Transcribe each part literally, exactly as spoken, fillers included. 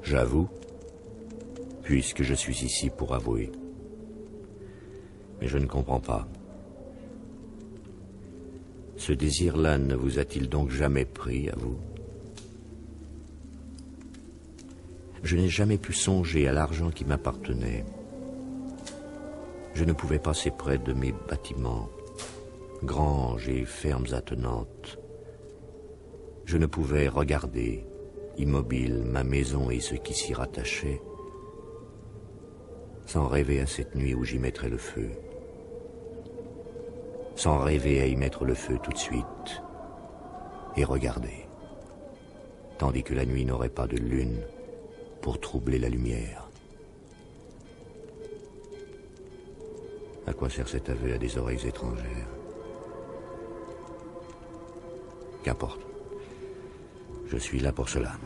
J'avoue, puisque je suis ici pour avouer. Mais je ne comprends pas. Ce désir-là ne vous a-t-il donc jamais pris à vous? Je n'ai jamais pu songer à l'argent qui m'appartenait. Je ne pouvais passer près de mes bâtiments, granges et fermes attenantes. Je ne pouvais regarder, immobile, ma maison et ce qui s'y rattachait, sans rêver à cette nuit où j'y mettrais le feu. Sans rêver à y mettre le feu tout de suite et regarder, tandis que la nuit n'aurait pas de lune pour troubler la lumière. À quoi sert cet aveu à des oreilles étrangères? Qu'importe. Je suis là pour cela.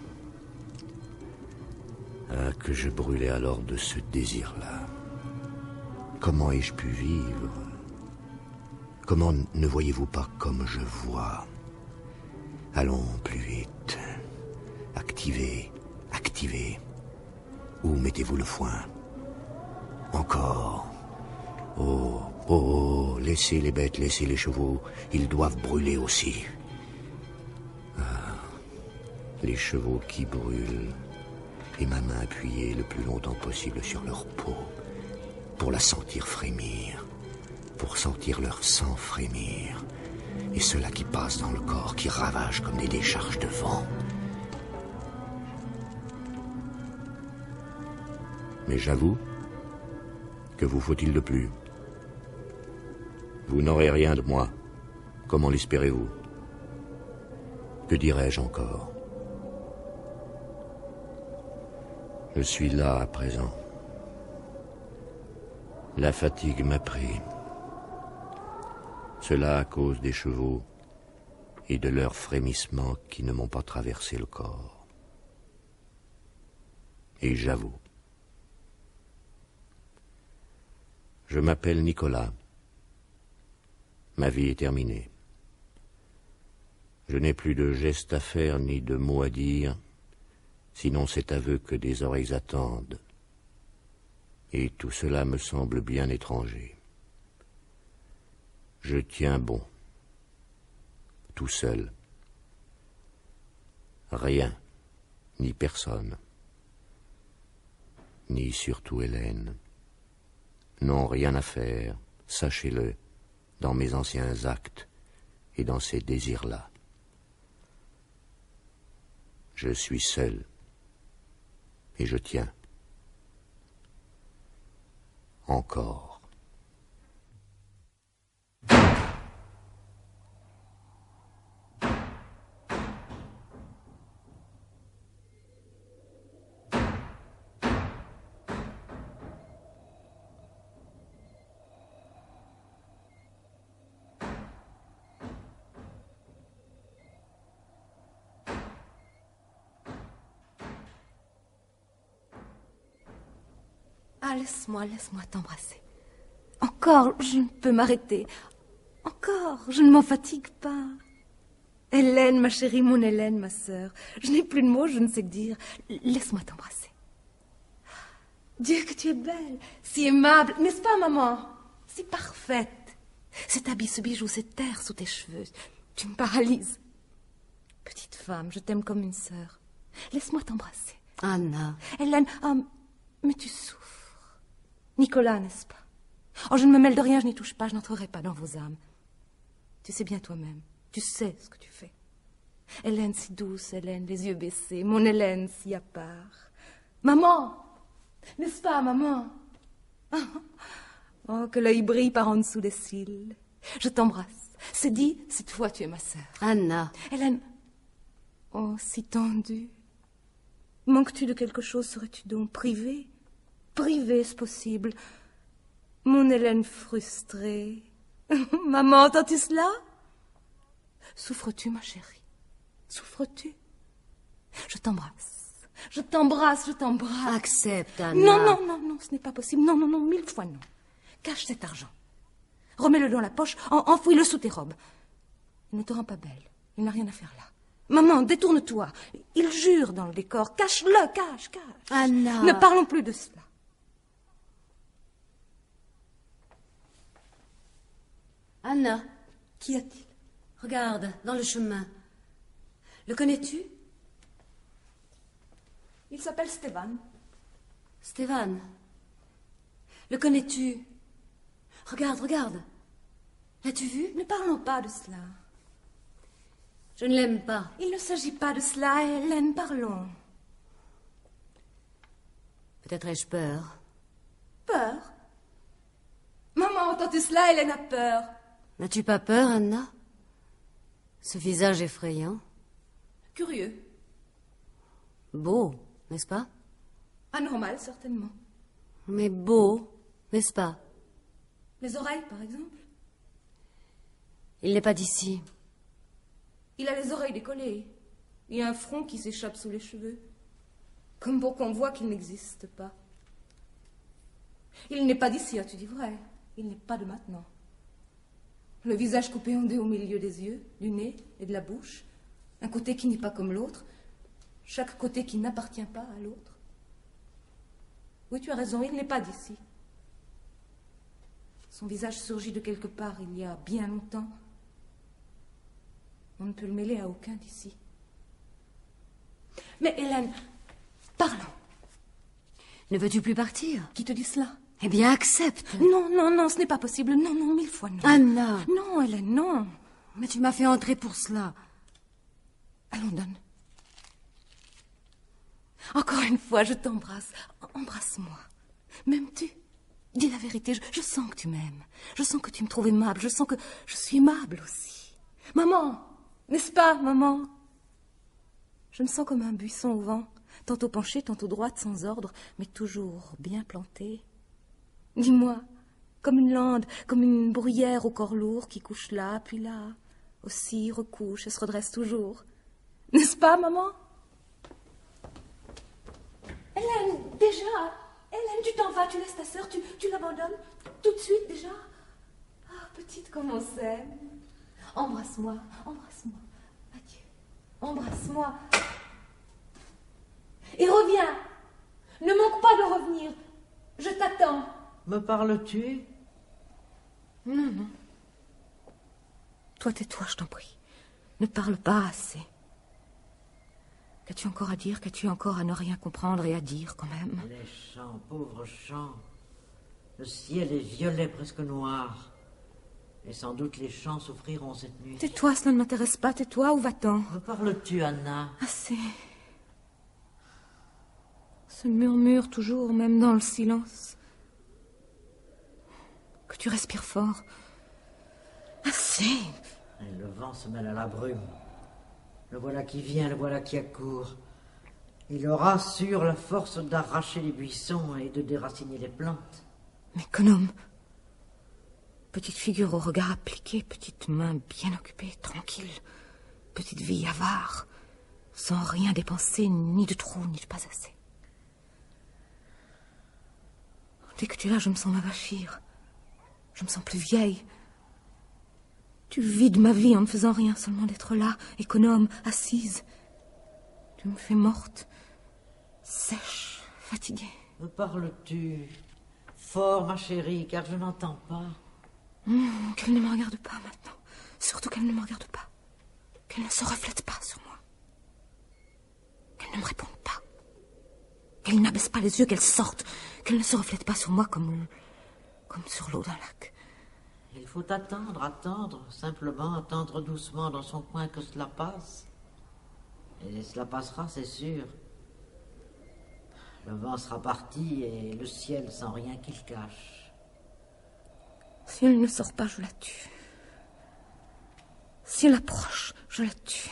Ah, que je brûlais alors de ce désir-là. Comment ai-je pu vivre? Comment ne voyez-vous pas comme je vois? Allons plus vite. Activez, activez. Où mettez-vous le foin? Encore. Oh, oh, oh, laissez les bêtes, laissez les chevaux. Ils doivent brûler aussi. Ah, les chevaux qui brûlent. Et ma main appuyée le plus longtemps possible sur leur peau, pour la sentir frémir. Pour sentir leur sang frémir, et cela qui passe dans le corps, qui ravage comme des décharges de vent. Mais j'avoue, que vous faut-il de plus? Vous n'aurez rien de moi, comment l'espérez-vous? Que dirais-je encore? Je suis là à présent. La fatigue m'a pris. Cela à cause des chevaux et de leurs frémissements qui ne m'ont pas traversé le corps. Et j'avoue. Je m'appelle Nicolas. Ma vie est terminée. Je n'ai plus de gestes à faire ni de mots à dire, sinon cet aveu que des oreilles attendent. Et tout cela me semble bien étranger. Je tiens bon, tout seul. Rien, ni personne, ni surtout Hélène, n'ont rien à faire, sachez-le, dans mes anciens actes et dans ces désirs-là. Je suis seul, et je tiens. Encore. Ah, laisse-moi, laisse-moi t'embrasser. Encore, je ne peux m'arrêter. Encore, je ne m'en fatigue pas. Hélène, ma chérie, mon Hélène, ma sœur. Je n'ai plus de mots, je ne sais que dire. Laisse-moi t'embrasser. Dieu, que tu es belle, si aimable, n'est-ce pas, maman? Si parfaite. Cet habit, ce bijou, cette terre sous tes cheveux, tu me paralyses. Petite femme, je t'aime comme une sœur. Laisse-moi t'embrasser. Anna. Hélène, oh, mais tu souffres. Nicolas, n'est-ce pas? Oh, je ne me mêle de rien, je n'y touche pas, je n'entrerai pas dans vos âmes. Tu sais bien toi-même, tu sais ce que tu fais. Hélène si douce, Hélène, les yeux baissés, mon Hélène si à part. Maman, n'est-ce pas, maman? Oh, que l'œil brille par en dessous des cils. Je t'embrasse. C'est dit, cette fois tu es ma sœur. Anna. Hélène, oh, si tendue. Manques-tu de quelque chose, serais-tu donc privée? Privée, est-ce possible? Mon Hélène frustrée. Maman, entends-tu cela? Souffres-tu, ma chérie? Souffres-tu? Je t'embrasse. Je t'embrasse, je t'embrasse. Accepte, Anna. Non, non, non, non, ce n'est pas possible. Non, non, non, mille fois non. Cache cet argent. Remets-le dans la poche, en, enfouis-le sous tes robes. Il ne te rend pas belle. Il n'a rien à faire là. Maman, détourne-toi. Il jure dans le décor. Cache-le, cache, cache. Anna. Ne parlons plus de cela. Anna, Qu'y a-t-il? regarde, dans le chemin. Le connais-tu? Il s'appelle Stéphane. Stéphane. Le connais-tu? Regarde, regarde. L'as-tu vu? Ne parlons pas de cela. Je ne l'aime pas. Il ne s'agit pas de cela, Hélène, parlons. Peut-être ai-je peur. Peur? Maman, entends-tu cela? Hélène a peur. N'as-tu pas peur, Anna? Ce visage effrayant. Curieux. Beau, n'est-ce pas? Anormal, certainement. Mais beau, n'est-ce pas? Les oreilles, par exemple. Il n'est pas d'ici. Il a les oreilles décollées. Il a un front qui s'échappe sous les cheveux. Comme pour qu'on voit qu'il n'existe pas. Il n'est pas d'ici, as-tu dit vrai? Il n'est pas de maintenant. Le visage coupé en deux au milieu des yeux, du nez et de la bouche. Un côté qui n'est pas comme l'autre. Chaque côté qui n'appartient pas à l'autre. Oui, tu as raison, il n'est pas d'ici. Son visage surgit de quelque part il y a bien longtemps. On ne peut le mêler à aucun d'ici. Mais Hélène, parlons. Ne veux-tu plus partir? Qui te dit cela? Eh bien, accepte. Non, non, non, ce n'est pas possible. Non, non, mille fois non. Anna. Non, Hélène, non. Mais tu m'as fait entrer pour cela. Allons, donne. Encore une fois, je t'embrasse. Embrasse-moi. M'aimes-tu? Dis la vérité, je, je sens que tu m'aimes. Je sens que tu me trouves aimable. Je sens que je suis aimable aussi. Maman, n'est-ce pas, maman? Je me sens comme un buisson au vent, tantôt penché, tantôt droite, sans ordre, mais toujours bien planté. Dis-moi, comme une lande, comme une bruyère au corps lourd qui couche là, puis là, aussi recouche et se redresse toujours. N'est-ce pas, maman? Hélène, déjà? Hélène, tu t'en vas, tu laisses ta sœur, tu, tu l'abandonnes tout de suite déjà? Ah, petite comme on s'aime. Embrasse-moi, embrasse-moi. Adieu. Embrasse-moi. Et reviens. Ne manque pas de revenir. Je t'attends. Me parles-tu? Non, non. Toi, tais-toi, je t'en prie. Ne parle pas assez. Qu'as-tu encore à dire? Qu'as-tu encore à ne rien comprendre et à dire, quand même? Les champs, pauvres champs. Le ciel est violet, presque noir. Et sans doute les champs souffriront cette nuit. Tais-toi, cela ne m'intéresse pas. Tais-toi, où va-t-on? Me parles-tu, Anna? Assez. Ce murmure toujours, même dans le silence. Que tu respires fort. Assez. Et le vent se mêle à la brume. Le voilà qui vient, le voilà qui accourt. Il aura sur la force d'arracher les buissons et de déraciner les plantes. Mais qu'homme. Petite figure au regard appliqué, petite main bien occupée, tranquille. Petite vie avare, sans rien dépenser, ni de trop, ni de pas assez. Dès que tu es là, je me sens m'avachir. Je me sens plus vieille. Tu vides ma vie en ne faisant rien, seulement d'être là, économe, assise. Tu me fais morte, sèche, fatiguée. Me parles-tu? Fort, ma chérie, car je n'entends pas. Mmh, qu'elle ne me regarde pas maintenant. Surtout qu'elle ne me regarde pas. Qu'elle ne se reflète pas sur moi. Qu'elle ne me réponde pas. Qu'elle n'abaisse pas les yeux, qu'elle sorte. Qu'elle ne se reflète pas sur moi comme, comme sur l'eau d'un lac. Il faut attendre, attendre, simplement attendre doucement dans son coin que cela passe. Et cela passera, c'est sûr. Le vent sera parti et le ciel sans rien qu'il cache. Si elle ne sort pas, je la tue. Si elle approche, je la tue.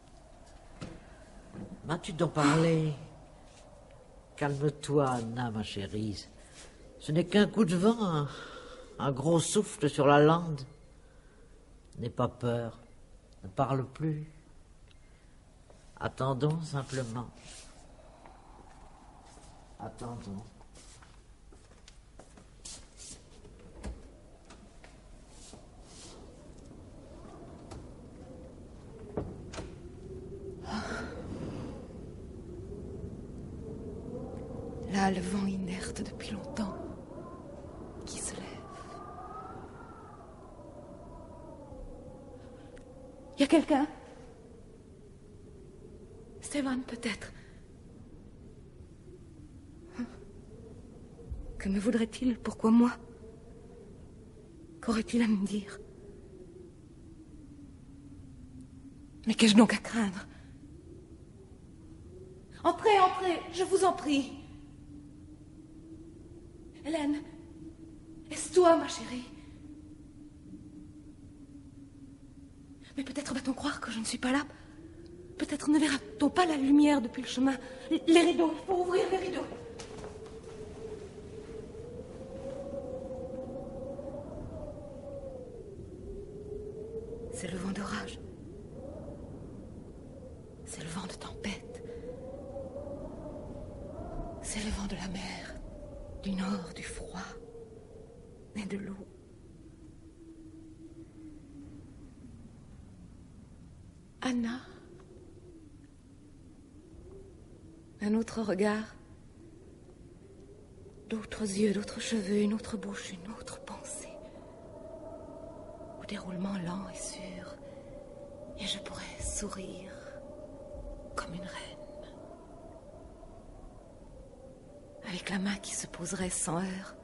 M'as-tu donc parlé? Calme-toi, Anna, ma chérie. Ce n'est qu'un coup de vent, un, un gros souffle sur la lande. N'aie pas peur, ne parle plus. Attendons simplement. Attendons. voilà le vent inerte depuis longtemps qui se lève. Y a quelqu'un? Stéphane, peut-être. Que me voudrait-il? Pourquoi moi? Qu'aurait-il à me dire? Mais qu'ai-je donc à craindre? Entrez, entrez, je vous en prie. Hélène, est-ce toi, ma chérie? Mais peut-être va-t-on croire que je ne suis pas là. Peut-être ne verra-t-on pas la lumière depuis le chemin. Les rideaux, il faut ouvrir les rideaux. C'est le vent d'orage. C'est le vent de tempête. C'est le vent de la mer, du nord, du froid et de l'eau. Anna. Un autre regard. D'autres yeux, d'autres cheveux, une autre bouche, une autre pensée. Au déroulement lent et sûr. Et je pourrais sourire comme une reine. Avec la main qui se poserait sans heurts.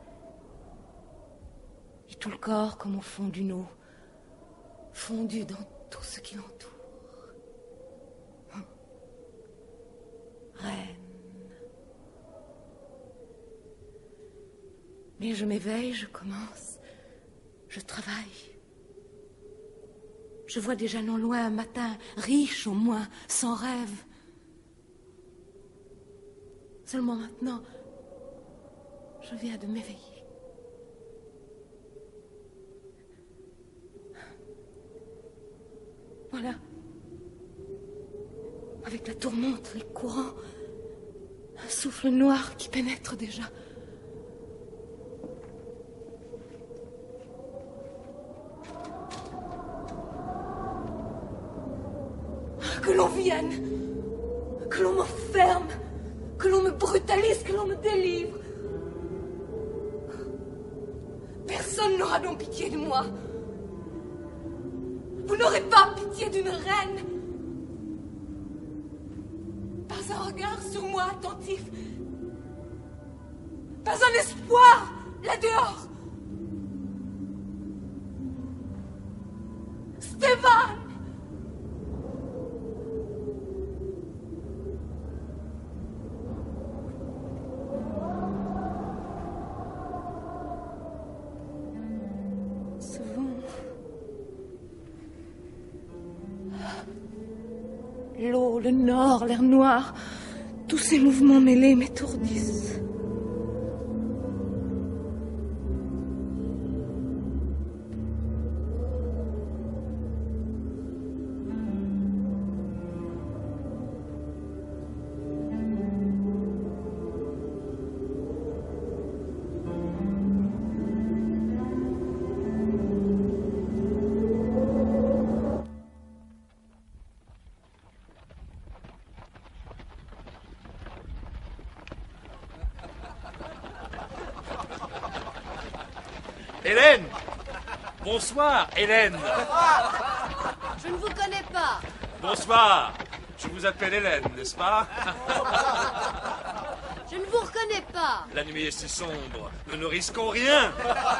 Et tout le corps comme au fond d'une eau, fondu dans tout ce qui l'entoure. Reine. Mais je m'éveille, je commence, je travaille. Je vois déjà non loin un matin, riche au moins, sans rêve. Seulement maintenant, je viens de m'éveiller. Voilà. Avec la tourmente, les courants, un souffle noir qui pénètre déjà. Que l'on vienne, que l'on m'enferme, que l'on me brutalise, que l'on me délivre. Personne n'aura donc pitié de moi. Vous n'aurez pas pitié d'une reine. Pas un regard sur moi attentif. Pas un espoir là dehors. Stéphane! Ce vent. L'eau, le nord, l'air noir, tous ces mouvements mêlés m'étourdissent. Hélène! Bonsoir, Hélène! Je ne vous connais pas. Bonsoir! Je vous appelle Hélène, n'est-ce pas? Je ne vous reconnais pas. La nuit est si sombre, nous ne risquons rien!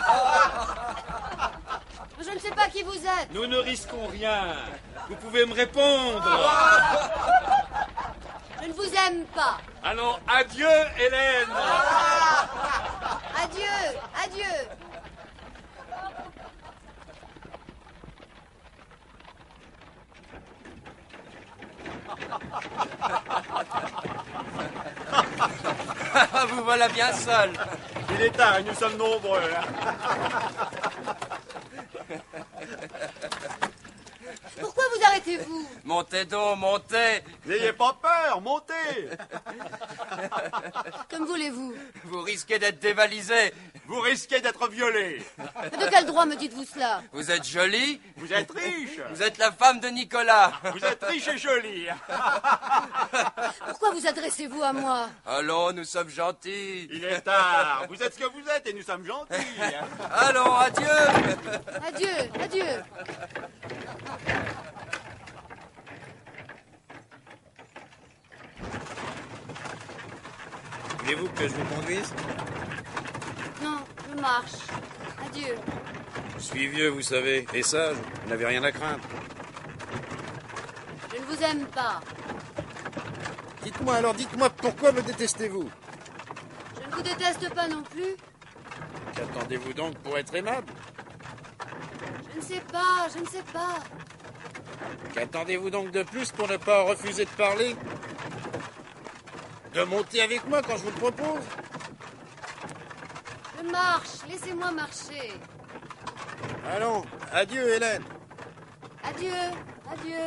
Je ne sais pas qui vous êtes. Nous ne risquons rien! Vous pouvez me répondre! Je ne vous aime pas. Allons, adieu, Hélène! Adieu, adieu. Vous voilà bien seul. Il est tard et nous sommes nombreux. Pourquoi vous arrêtez-vous? Montez donc, montez. N'ayez pas peur, montez! Comme voulez-vous. Vous risquez d'être dévalisé. vous risquez d'être violé. Mais de quel droit me dites-vous cela? Vous êtes jolie? Vous êtes riche. Vous êtes la femme de Nicolas. Vous êtes riche et jolie. Pourquoi vous adressez-vous à moi? Allons, nous sommes gentils. Il est tard. Vous êtes ce que vous êtes et nous sommes gentils. Allons, adieu. Adieu, adieu. Voulez-vous que je vous conduise? Non, je marche. Adieu. Je suis vieux, vous savez, et sage. Vous n'avez rien à craindre. Je ne vous aime pas. Dites-moi alors, dites-moi, pourquoi me détestez-vous? Je ne vous déteste pas non plus. Qu'attendez-vous donc pour être aimable? Je ne sais pas, je ne sais pas. Qu'attendez-vous donc de plus pour ne pas refuser de parler? De monter avec moi quand je vous le propose? Je marche, laissez-moi marcher. Allons, adieu Hélène. Adieu, adieu.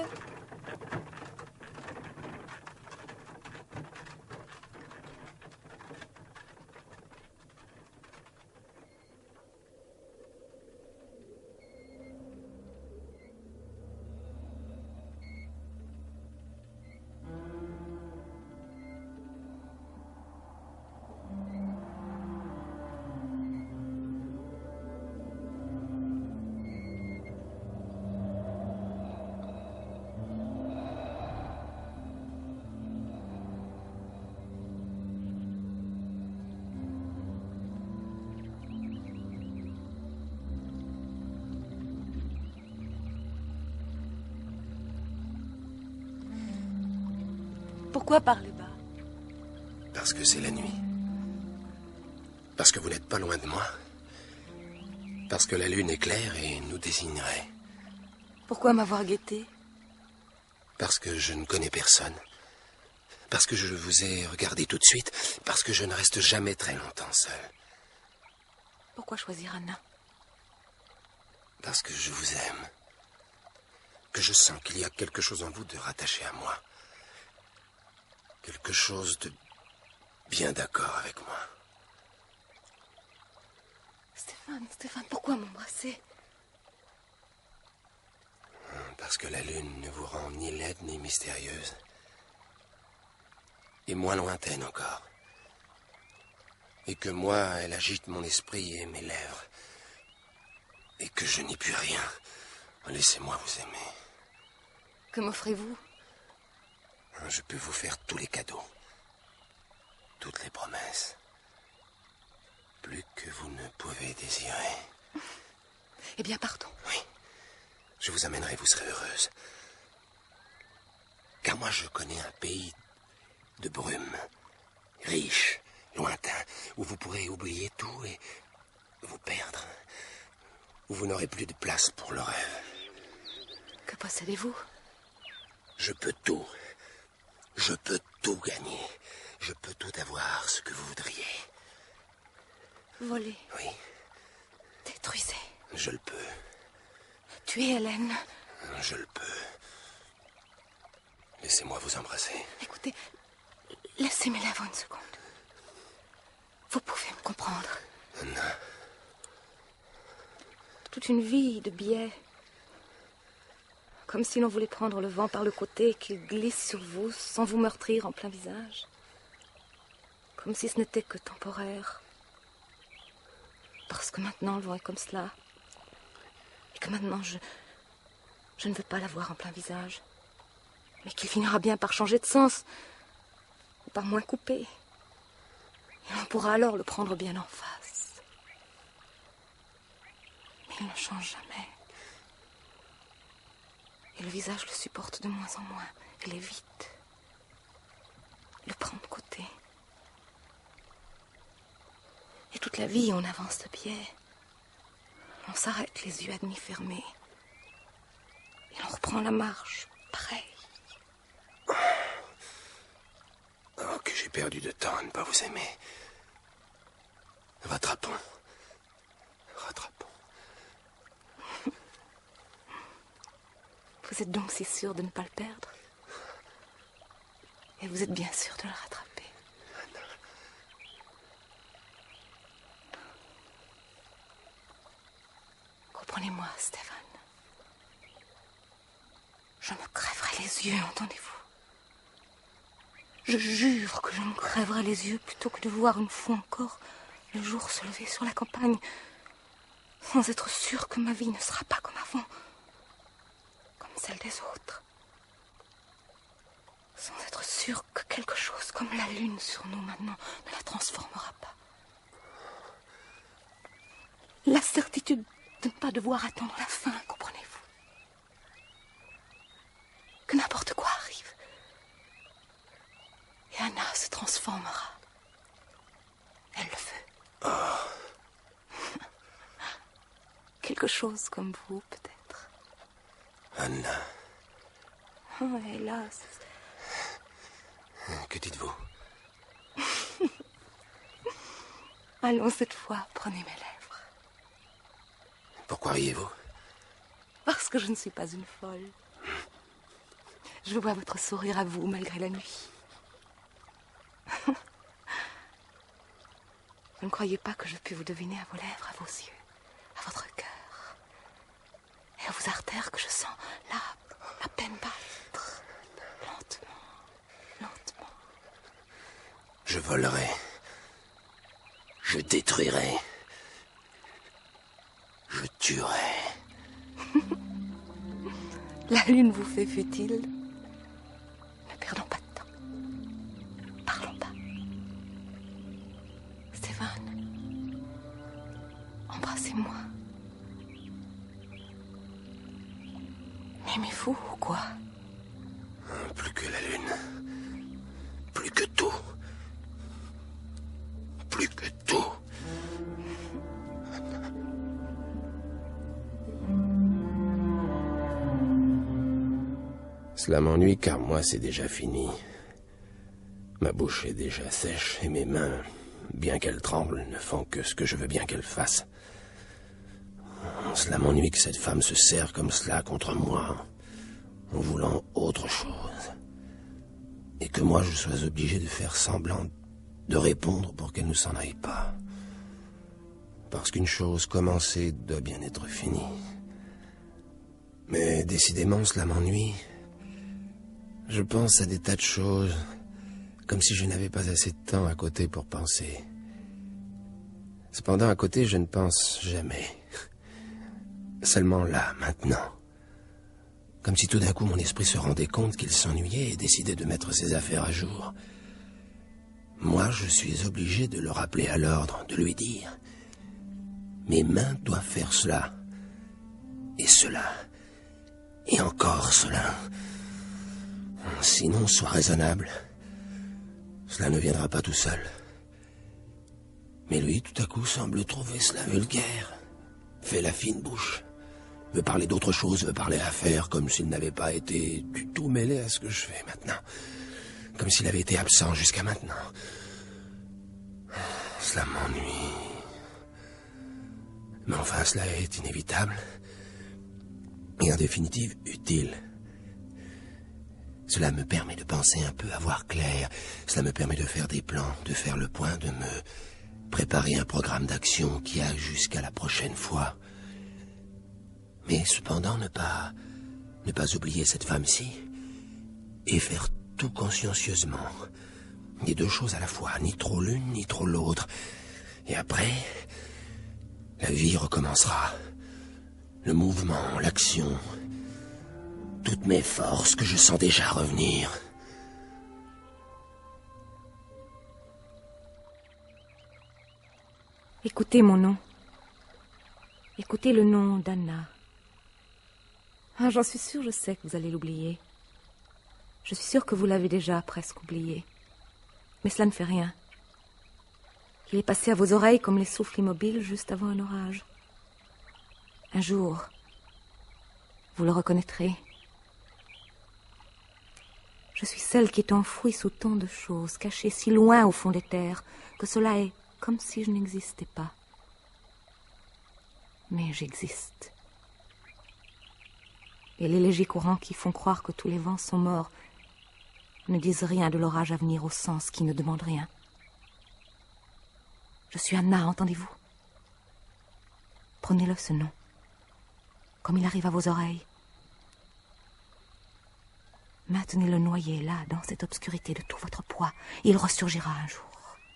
Pourquoi parler bas? Parce que c'est la nuit. Parce que vous n'êtes pas loin de moi. Parce que la lune est claire et nous désignerait. Pourquoi m'avoir guetté? Parce que je ne connais personne. Parce que je vous ai regardé tout de suite. Parce que je ne reste jamais très longtemps seul. Pourquoi choisir Anna? Parce que je vous aime. Que je sens qu'il y a quelque chose en vous de rattaché à moi. Quelque chose de bien d'accord avec moi. Stéphane, Stéphane, pourquoi m'embrasser? Parce que la lune ne vous rend ni laide ni mystérieuse. Et moins lointaine encore. Et que moi, elle agite mon esprit et mes lèvres. Et que je n'y puis rien. Laissez-moi vous aimer. Que m'offrez-vous? Je peux vous faire tous les cadeaux. Toutes les promesses. Plus que vous ne pouvez désirer. Eh bien, partons. Oui. Je vous amènerai, vous serez heureuse. Car moi, je connais un pays de brume. Riche, lointain, où vous pourrez oublier tout et vous perdre. Où vous n'aurez plus de place pour le rêve. Que possédez-vous? Je peux tout. Je peux tout gagner. Je peux tout avoir, ce que vous voudriez. Voler. Oui. Détruisez. Je le peux. Tuer Hélène. Je le peux. Laissez-moi vous embrasser. Écoutez, laissez mes lèvres une seconde. Vous pouvez me comprendre. Anna. Toute une vie de biais. Comme si l'on voulait prendre le vent par le côté et qu'il glisse sur vous sans vous meurtrir en plein visage. Comme si ce n'était que temporaire. Parce que maintenant le vent est comme cela. Et que maintenant je... Je ne veux pas l'avoir en plein visage. Mais qu'il finira bien par changer de sens. Ou par moins couper. Et on pourra alors le prendre bien en face. Mais il ne change jamais. Et le visage le supporte de moins en moins. Il évite. Le prend de côté. Et toute la vie, on avance de pied. On s'arrête les yeux à demi fermés. Et on reprend la marche, pareil. Oh, que j'ai perdu de temps à ne pas vous aimer. Rattrapons. Rattrapons. Vous êtes donc si sûr de ne pas le perdre? Et vous êtes bien sûr de le rattraper? Reprenez-moi, Stephen. Je me crèverai les yeux, entendez-vous? Je jure que je me crèverai les yeux plutôt que de voir une fois encore le jour se lever sur la campagne, sans être sûr que ma vie ne sera pas comme avant, comme celle des autres. Sans être sûr que quelque chose comme la lune sur nous maintenant ne la transformera pas. La certitude de ne pas devoir attendre la fin, comprenez-vous? Que n'importe quoi arrive. Et Anna se transformera. Elle le veut. Oh. Quelque chose comme vous, peut-être. Anna. Oh, hélas. Que dites-vous? Allons, cette fois, prenez mes lèvres. Pourquoi riez-vous? Parce que je ne suis pas une folle. Je vois votre sourire à vous, malgré la nuit. Vous ne croyez pas que je puis vous deviner à vos lèvres, à vos yeux, à votre cœur, et à vos artères que je sens là, à peine battre, lentement, lentement. Je volerai. Je détruirai. Je tuerai. La lune vous fait futile. Ne perdons pas de temps. Parlons pas. Stephen, embrassez-moi. M'aimez-vous ou quoi? Plus que la lune. Plus que tout. Plus que tout. Cela m'ennuie car moi c'est déjà fini. Ma bouche est déjà sèche et mes mains, bien qu'elles tremblent, ne font que ce que je veux bien qu'elles fassent. Cela m'ennuie que cette femme se serre comme cela contre moi, en voulant autre chose. Et que moi je sois obligé de faire semblant de répondre pour qu'elle ne s'en aille pas. Parce qu'une chose commencée doit bien être finie. Mais décidément cela m'ennuie. Je pense à des tas de choses, comme si je n'avais pas assez de temps à côté pour penser. Cependant, à côté, je ne pense jamais. Seulement là, maintenant. Comme si tout d'un coup mon esprit se rendait compte qu'il s'ennuyait et décidait de mettre ses affaires à jour. Moi, je suis obligé de le rappeler à l'ordre, de lui dire « Mes mains doivent faire cela, et cela, et encore cela. » Sinon, sois raisonnable. Cela ne viendra pas tout seul. Mais lui, tout à coup, semble trouver cela vulgaire. Fait la fine bouche. Veut parler d'autre chose, veut parler affaires, comme s'il n'avait pas été du tout mêlé à ce que je fais maintenant. Comme s'il avait été absent jusqu'à maintenant. Cela m'ennuie. Mais enfin, cela est inévitable. Et en définitive, utile. Cela me permet de penser un peu, à voir clair. Cela me permet de faire des plans, de faire le point, de me préparer un programme d'action qui a jusqu'à la prochaine fois. Mais cependant, ne pas, ne pas oublier cette femme-ci et faire tout consciencieusement. Les deux choses à la fois, ni trop l'une, ni trop l'autre. Et après, la vie recommencera. Le mouvement, l'action... Toutes mes forces que je sens déjà revenir. Écoutez mon nom. Écoutez le nom d'Anna. Ah, j'en suis sûre, je sais que vous allez l'oublier. Je suis sûre que vous l'avez déjà presque oublié. Mais cela ne fait rien. Il est passé à vos oreilles comme les souffles immobiles juste avant un orage. Un jour, vous le reconnaîtrez. Je suis celle qui est enfouie sous tant de choses, cachée si loin au fond des terres, que cela est comme si je n'existais pas. Mais j'existe. Et les légers courants qui font croire que tous les vents sont morts ne disent rien de l'orage à venir au sens qui ne demande rien. Je suis Anna, entendez-vous? Prenez-le, ce nom. comme il arrive à vos oreilles. Maintenez-le noyé là, dans cette obscurité de tout votre poids. Il ressurgira un jour.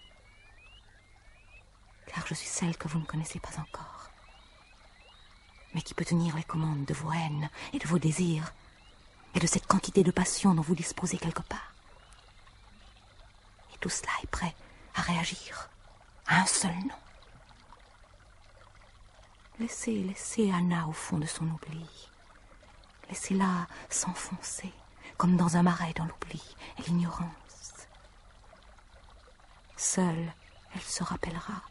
Car je suis celle que vous ne connaissez pas encore, mais qui peut tenir les commandes de vos haines et de vos désirs, et de cette quantité de passion dont vous disposez quelque part. Et tout cela est prêt à réagir à un seul nom. Laissez, laissez Anna au fond de son oubli. Laissez-la s'enfoncer, comme dans un marais dans l'oubli et l'ignorance. Seule, elle se rappellera.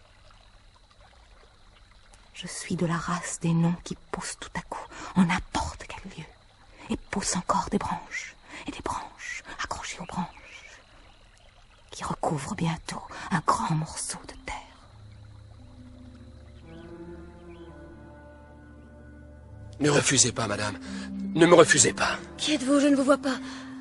Je suis de la race des noms qui poussent tout à coup en n'importe quel lieu, et poussent encore des branches, et des branches accrochées aux branches, qui recouvrent bientôt un grand morceau de terre. Ne refusez pas, madame. Ne me refusez pas. Qui êtes-vous? Je ne vous vois pas.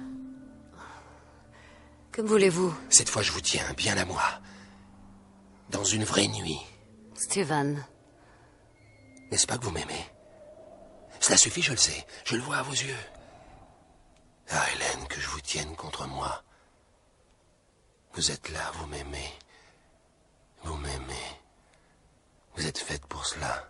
Que voulez-vous? Cette fois, je vous tiens bien à moi. Dans une vraie nuit. Stephen. N'est-ce pas que vous m'aimez? Cela suffit, je le sais. Je le vois à vos yeux. Ah, Hélène, que je vous tienne contre moi. Vous êtes là, vous m'aimez. Vous m'aimez. Vous êtes faite pour cela.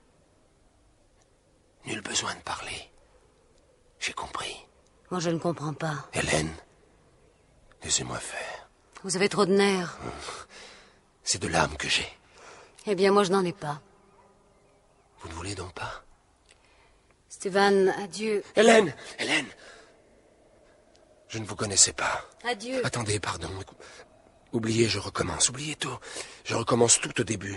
Nul besoin de parler. J'ai compris. Moi, je ne comprends pas. Hélène, laissez-moi faire. Vous avez trop de nerfs. C'est de l'âme que j'ai. Eh bien, moi, je n'en ai pas. Vous ne voulez donc pas? Stephen, adieu. Hélène, Hélène. Je ne vous connaissais pas. Adieu. Attendez, pardon. Oubliez, je recommence. Oubliez tout. Je recommence tout au début.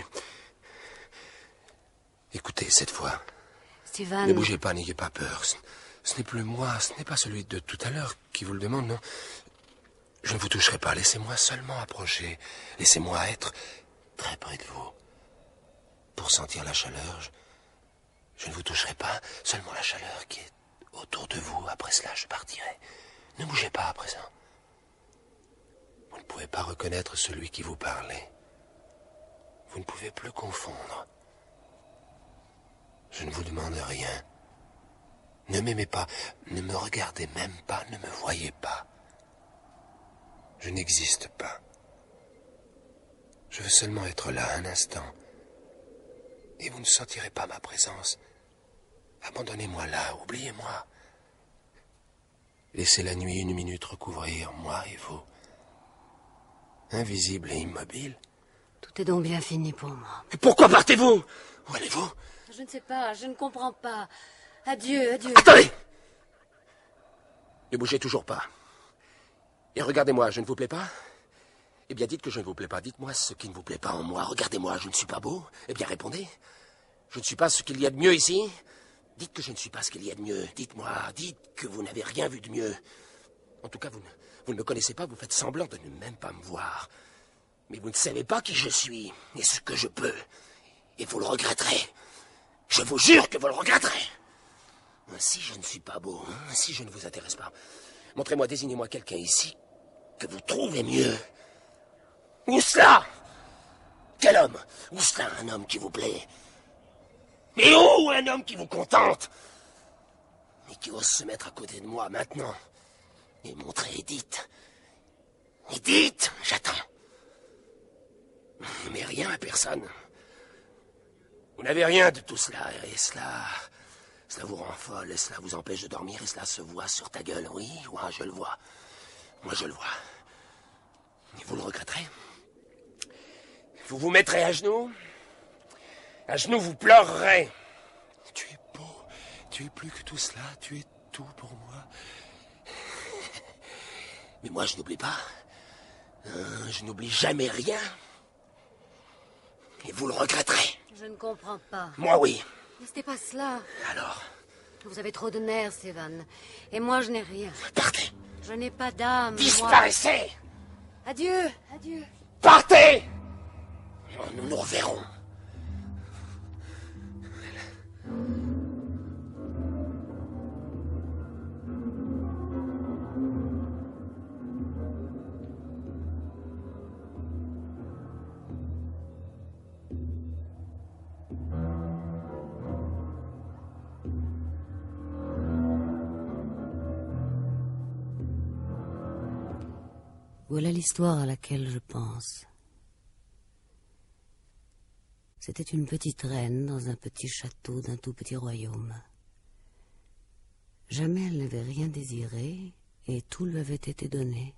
Écoutez, cette fois. Stephen. Ne bougez pas, n'ayez pas peur. Ce, ce n'est plus moi, ce n'est pas celui de tout à l'heure qui vous le demande, non. Je ne vous toucherai pas. Laissez-moi seulement approcher. Laissez-moi être très près de vous. Pour sentir la chaleur, je, je ne vous toucherai pas. Seulement la chaleur qui est autour de vous. Après cela, je partirai. Ne bougez pas à présent. Vous ne pouvez pas reconnaître celui qui vous parlait. Vous ne pouvez plus confondre. Je ne vous demande rien. Ne m'aimez pas, ne me regardez même pas, ne me voyez pas. Je n'existe pas. Je veux seulement être là un instant. Et vous ne sentirez pas ma présence. Abandonnez-moi là, oubliez-moi. Laissez la nuit une minute recouvrir moi et vous. Invisible et immobile. Tout est donc bien fini pour moi. Mais pourquoi partez-vous? Où allez-vous? Je ne sais pas, je ne comprends pas. Adieu, adieu. Attendez! Ne bougez toujours pas. Et regardez-moi, je ne vous plais pas? Eh bien, dites que je ne vous plais pas. Dites-moi ce qui ne vous plaît pas en moi. Regardez-moi, je ne suis pas beau. Eh bien, répondez. Je ne suis pas ce qu'il y a de mieux ici. Dites que je ne suis pas ce qu'il y a de mieux. Dites-moi, dites que vous n'avez rien vu de mieux. En tout cas, vous ne, vous ne me connaissez pas, vous faites semblant de ne même pas me voir. Mais vous ne savez pas qui je suis et ce que je peux. Et vous le regretterez. Je vous jure que vous le regretterez. Si je ne suis pas beau, si je ne vous intéresse pas, montrez-moi, désignez-moi quelqu'un ici que vous trouvez mieux. Où cela? Quel homme? Où cela, un homme qui vous plaît? Mais où un homme qui vous contente? Et qui ose se mettre à côté de moi maintenant? Et montrer Edith. Edith, j'attends. Mais rien à personne. Vous n'avez rien de tout cela, et cela... Cela vous rend folle, et cela vous empêche de dormir, et cela se voit sur ta gueule. Oui, moi, je le vois. Moi, je le vois. Et vous le regretterez. Vous vous mettrez à genoux. À genoux, vous pleurerez. Tu es beau. Tu es plus que tout cela. Tu es tout pour moi. Mais moi, je n'oublie pas. Euh, je n'oublie jamais rien. Et vous le regretterez. Je ne comprends pas. Moi, oui. Mais c'était pas cela. Alors? Vous avez trop de nerfs, Stephen. Et moi, je n'ai rien. Partez. Je n'ai pas d'âme. Disparaissez. Moi. Adieu, adieu. Partez. Nous nous reverrons. Voilà l'histoire à laquelle je pense. C'était une petite reine dans un petit château d'un tout petit royaume. Jamais elle n'avait rien désiré et tout lui avait été donné.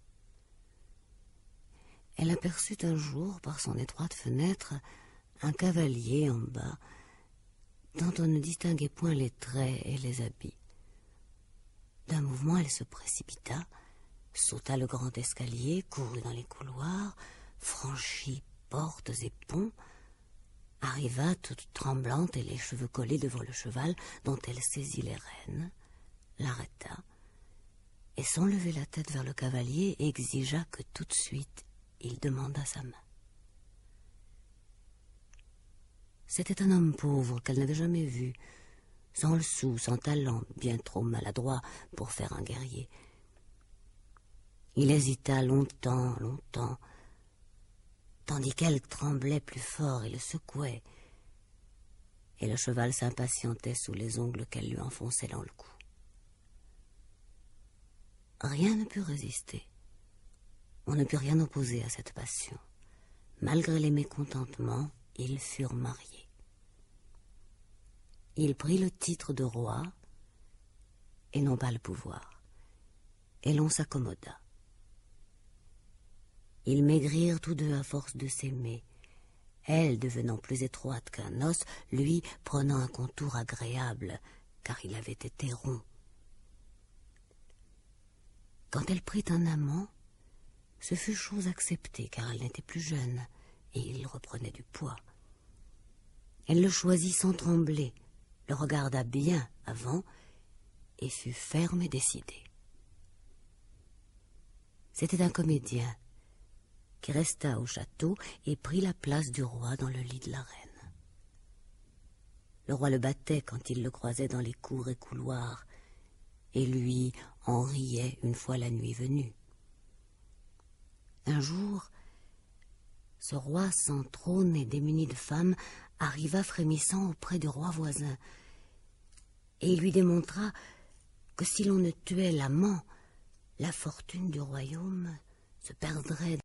Elle aperçut un jour, par son étroite fenêtre, un cavalier en bas, dont on ne distinguait point les traits et les habits. D'un mouvement, elle se précipita, sauta le grand escalier, courut dans les couloirs, franchit portes et ponts, arriva toute tremblante et les cheveux collés devant le cheval dont elle saisit les rênes, l'arrêta, et sans lever la tête vers le cavalier, exigea que tout de suite il demandât sa main. C'était un homme pauvre qu'elle n'avait jamais vu, sans le sou, sans talent, bien trop maladroit pour faire un guerrier. Il hésita longtemps, longtemps, tandis qu'elle tremblait plus fort et le secouait, et le cheval s'impatientait sous les ongles qu'elle lui enfonçait dans le cou. Rien ne put résister. On ne put rien opposer à cette passion. Malgré les mécontentements, ils furent mariés. Il prit le titre de roi, et non pas le pouvoir, et l'on s'accommoda. Ils maigrirent tous deux à force de s'aimer, elle devenant plus étroite qu'un os, lui prenant un contour agréable, car il avait été rond. Quand elle prit un amant, ce fut chose acceptée, car elle n'était plus jeune, et il reprenait du poids. Elle le choisit sans trembler, le regarda bien avant, et fut ferme et décidée. C'était un comédien, qui resta au château et prit la place du roi dans le lit de la reine. Le roi le battait quand il le croisait dans les cours et couloirs, et lui en riait une fois la nuit venue. Un jour, ce roi sans trône et démuni de femme arriva frémissant auprès du roi voisin, et il lui démontra que si l'on ne tuait l'amant, la fortune du royaume se perdrait